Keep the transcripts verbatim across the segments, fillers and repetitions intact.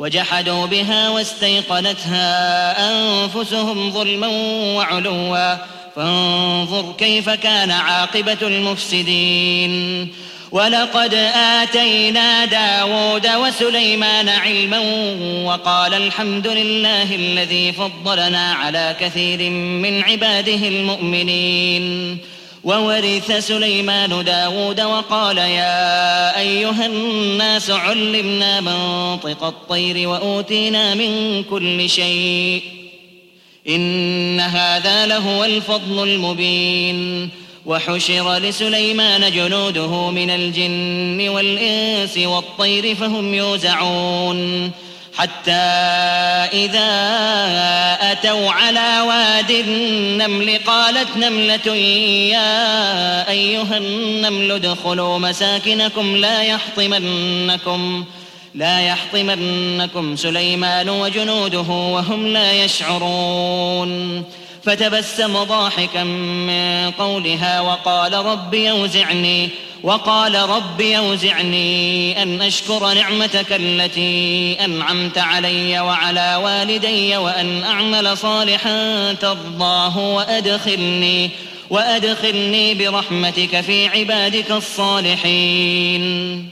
وجحدوا بها واستيقنتها أنفسهم ظلما وعلوا فانظر كيف كان عاقبة المفسدين. ولقد آتينا داود وسليمان علما وقال الحمد لله الذي فضلنا على كثير من عباده المؤمنين. وورث سليمان داود وقال يا أيها الناس علمنا منطق الطير وأوتينا من كل شيء إن هذا لهو الفضل المبين. وحشر لسليمان جنوده من الجن والإنس والطير فهم يوزعون حتى إذا أتوا على واد النمل قالت نملة يا أيها النمل ادخلوا مساكنكم لا يحطمنكم لا يحطمنكم سليمان وجنوده وهم لا يشعرون. فتبسم ضاحكا من قولها وقال رب يوزعني وقال رب يوزعني أن أشكر نعمتك التي أنعمت علي وعلى والدي وأن أعمل صالحا ترضاه وأدخلني وأدخلني برحمتك في عبادك الصالحين.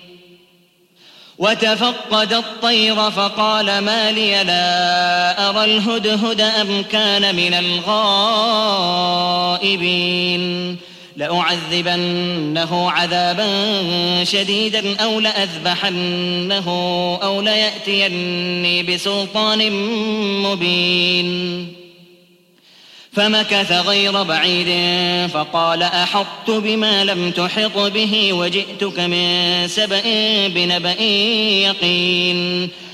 وتفقد الطير فقال ما لي لا أرى الهدهد أم كان من الغائبين. لأعذبنه عذابا شديدا أو لأذبحنه أو ليأتيني بسلطان مبين. فمكث غير بعيد فقال أحطت بما لم تحط به وجئتك من سبأ بنبأ يقين.